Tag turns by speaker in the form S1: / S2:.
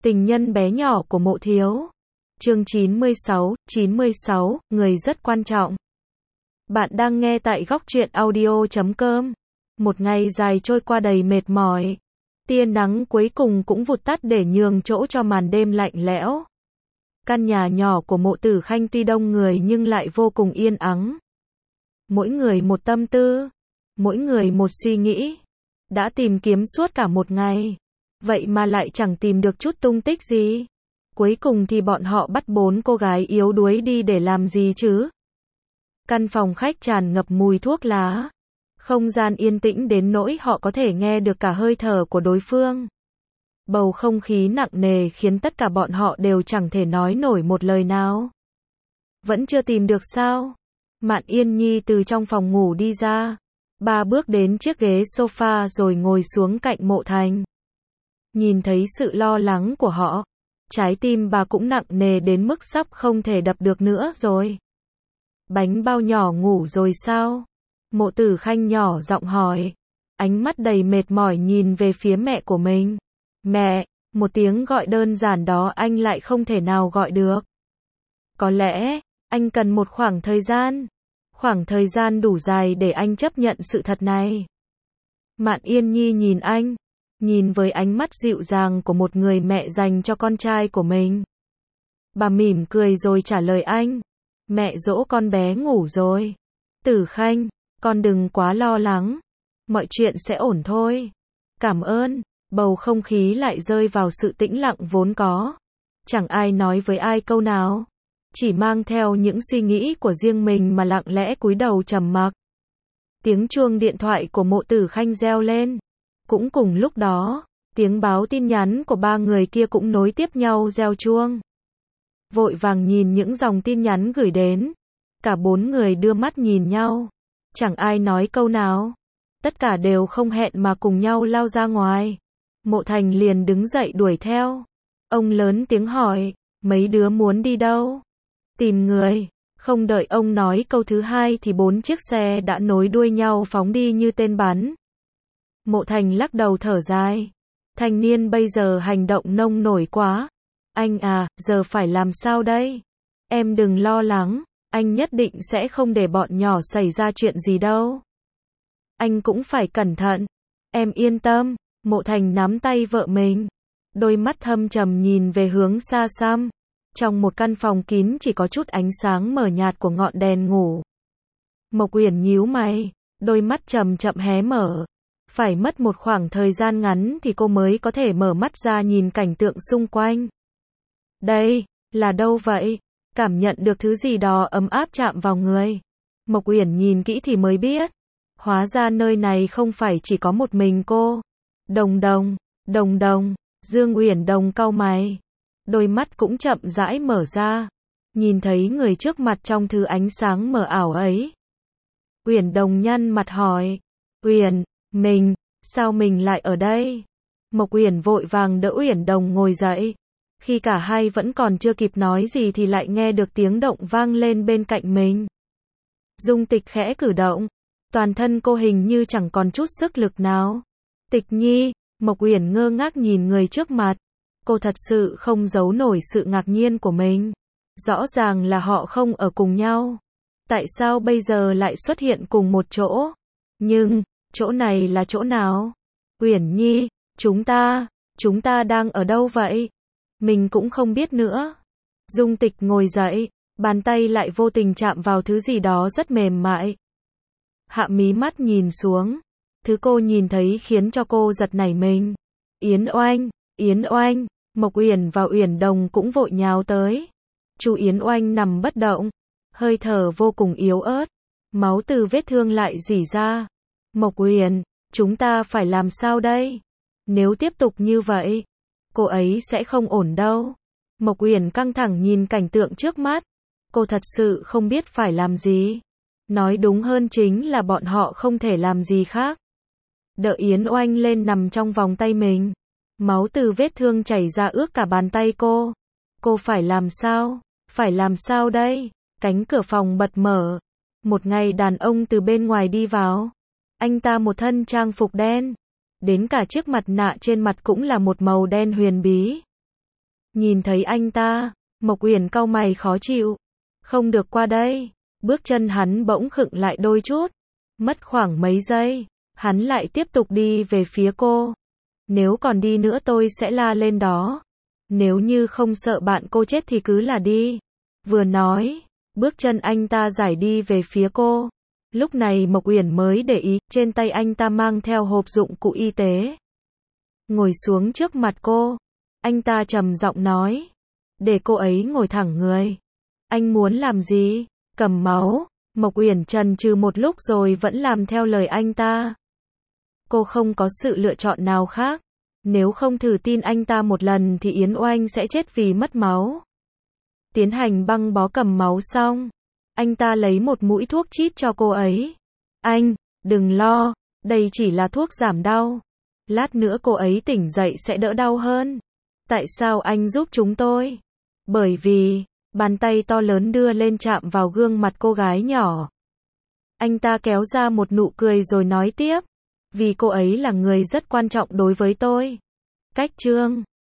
S1: Tình nhân bé nhỏ của Mộ Thiếu. Chương 96, người rất quan trọng. Bạn đang nghe tại góc truyện audio.com. Một ngày dài trôi qua đầy mệt mỏi. Tia nắng cuối cùng cũng vụt tắt để nhường chỗ cho màn đêm lạnh lẽo. Căn nhà nhỏ của Mộ Tử Khanh tuy đông người nhưng lại vô cùng yên ắng. Mỗi người một tâm tư, mỗi người một suy nghĩ. Đã tìm kiếm suốt cả một ngày, vậy mà lại chẳng tìm được chút tung tích gì. Cuối cùng thì bọn họ bắt 4 cô gái yếu đuối đi để làm gì chứ? Căn phòng khách tràn ngập mùi thuốc lá. Không gian yên tĩnh đến nỗi họ có thể nghe được cả hơi thở của đối phương. Bầu không khí nặng nề khiến tất cả bọn họ đều chẳng thể nói nổi một lời nào. Vẫn chưa tìm được sao? Mạn Yên Nhi từ trong phòng ngủ đi ra. 3 bước đến chiếc ghế sofa rồi ngồi xuống cạnh Mộ Thành. Nhìn thấy sự lo lắng của họ, trái tim bà cũng nặng nề đến mức sắp không thể đập được nữa rồi. Bánh bao nhỏ ngủ rồi sao? Mộ Tử Khanh nhỏ giọng hỏi. Ánh mắt đầy mệt mỏi nhìn về phía mẹ của mình. Mẹ, một tiếng gọi đơn giản đó anh lại không thể nào gọi được. Có lẽ, anh cần một khoảng thời gian đủ dài để anh chấp nhận sự thật này. Mạn Yên Nhi nhìn anh, nhìn với ánh mắt dịu dàng của một người mẹ dành cho con trai của mình. Bà mỉm cười rồi trả lời anh. Mẹ dỗ con bé ngủ rồi. Tử Khanh, con đừng quá lo lắng. Mọi chuyện sẽ ổn thôi. Cảm ơn. Bầu không khí lại rơi vào sự tĩnh lặng vốn có. Chẳng ai nói với ai câu nào. Chỉ mang theo những suy nghĩ của riêng mình mà lặng lẽ cúi đầu trầm mặc. Tiếng chuông điện thoại của Mộ Tử Khanh reo lên. Cũng cùng lúc đó, tiếng báo tin nhắn của 3 người kia cũng nối tiếp nhau reo chuông. Vội vàng nhìn những dòng tin nhắn gửi đến. Cả 4 người đưa mắt nhìn nhau. Chẳng ai nói câu nào. Tất cả đều không hẹn mà cùng nhau lao ra ngoài. Mộ Thành liền đứng dậy đuổi theo. Ông lớn tiếng hỏi, mấy đứa muốn đi đâu? Tìm người. Không đợi ông nói câu thứ hai thì 4 chiếc xe đã nối đuôi nhau phóng đi như tên bắn. Mộ Thành lắc đầu thở dài. Thanh niên bây giờ hành động nông nổi quá. Anh à, giờ phải làm sao đây? Em đừng lo lắng, anh nhất định sẽ không để bọn nhỏ xảy ra chuyện gì đâu. Anh cũng phải cẩn thận. Em yên tâm. Mộ Thành nắm tay vợ mình. Đôi mắt thâm trầm nhìn về hướng xa xăm. Trong một căn phòng kín chỉ có chút ánh sáng mờ nhạt của ngọn đèn ngủ. Mộc Uyển nhíu mày, đôi mắt chậm chậm hé mở. Phải mất một khoảng thời gian ngắn thì cô mới có thể mở mắt ra nhìn cảnh tượng xung quanh. Đây, là đâu vậy? Cảm nhận được thứ gì đó ấm áp chạm vào người. Mộc Uyển nhìn kỹ thì mới biết. Hóa ra nơi này không phải chỉ có một mình cô. Đồng, Dương Uyển Đồng cau mày. Đôi mắt cũng chậm rãi mở ra. Nhìn thấy người trước mặt trong thứ ánh sáng mờ ảo ấy. Uyển Đồng nhăn mặt hỏi. Uyển, sao mình lại ở đây? Mộc Uyển vội vàng đỡ Uyển Đồng ngồi dậy. Khi cả hai vẫn còn chưa kịp nói gì thì lại nghe được tiếng động vang lên bên cạnh mình. Dung Tịch khẽ cử động. Toàn thân cô hình như chẳng còn chút sức lực nào. Tịch Nhi, Mộc Uyển ngơ ngác nhìn người trước mặt. Cô thật sự không giấu nổi sự ngạc nhiên của mình. Rõ ràng là họ không ở cùng nhau. Tại sao bây giờ lại xuất hiện cùng một chỗ? Nhưng, chỗ này là chỗ nào? Uyển Nhi, chúng ta đang ở đâu vậy? Mình cũng không biết nữa. Dung Tịch ngồi dậy, bàn tay lại vô tình chạm vào thứ gì đó rất mềm mại. Hạ mí mắt nhìn xuống. Thứ cô nhìn thấy khiến cho cô giật nảy mình. Yến Oanh, Mộc Uyển và Uyển Đồng cũng vội nhào tới. Chu Yến Oanh nằm bất động, hơi thở vô cùng yếu ớt, máu từ vết thương lại rỉ ra. Mộc Uyển, chúng ta phải làm sao đây? Nếu tiếp tục như vậy, cô ấy sẽ không ổn đâu. Mộc Uyển căng thẳng nhìn cảnh tượng trước mắt. Cô thật sự không biết phải làm gì. Nói đúng hơn chính là bọn họ không thể làm gì khác. Đỡ Yến Oanh lên nằm trong vòng tay mình. Máu từ vết thương chảy ra ướt cả bàn tay cô. Cô phải làm sao đây? Cánh cửa phòng bật mở. Một ngày đàn ông từ bên ngoài đi vào. Anh ta một thân trang phục đen. Đến cả chiếc mặt nạ trên mặt cũng là một màu đen huyền bí. Nhìn thấy anh ta, Mộc Uyển cau mày khó chịu. Không được qua đây. Bước chân hắn bỗng khựng lại đôi chút. Mất khoảng mấy giây, hắn lại tiếp tục đi về phía cô. Nếu còn đi nữa tôi sẽ la lên đó. Nếu như không sợ bạn cô chết thì cứ là đi. Vừa nói, bước chân anh ta giải đi về phía cô. Lúc này Mộc Uyển mới để ý, trên tay anh ta mang theo hộp dụng cụ y tế. Ngồi xuống trước mặt cô, anh ta trầm giọng nói. Để cô ấy ngồi thẳng người. Anh muốn làm gì? Cầm máu. Mộc Uyển chần chừ một lúc rồi vẫn làm theo lời anh ta. Cô không có sự lựa chọn nào khác. Nếu không thử tin anh ta một lần thì Yến Oanh sẽ chết vì mất máu. Tiến hành băng bó cầm máu xong, anh ta lấy một mũi thuốc chít cho cô ấy. Anh, đừng lo, đây chỉ là thuốc giảm đau. Lát nữa cô ấy tỉnh dậy sẽ đỡ đau hơn. Tại sao anh giúp chúng tôi? Bởi vì, bàn tay to lớn đưa lên chạm vào gương mặt cô gái nhỏ. Anh ta kéo ra một nụ cười rồi nói tiếp. Vì cô ấy là người rất quan trọng đối với tôi. Cách chương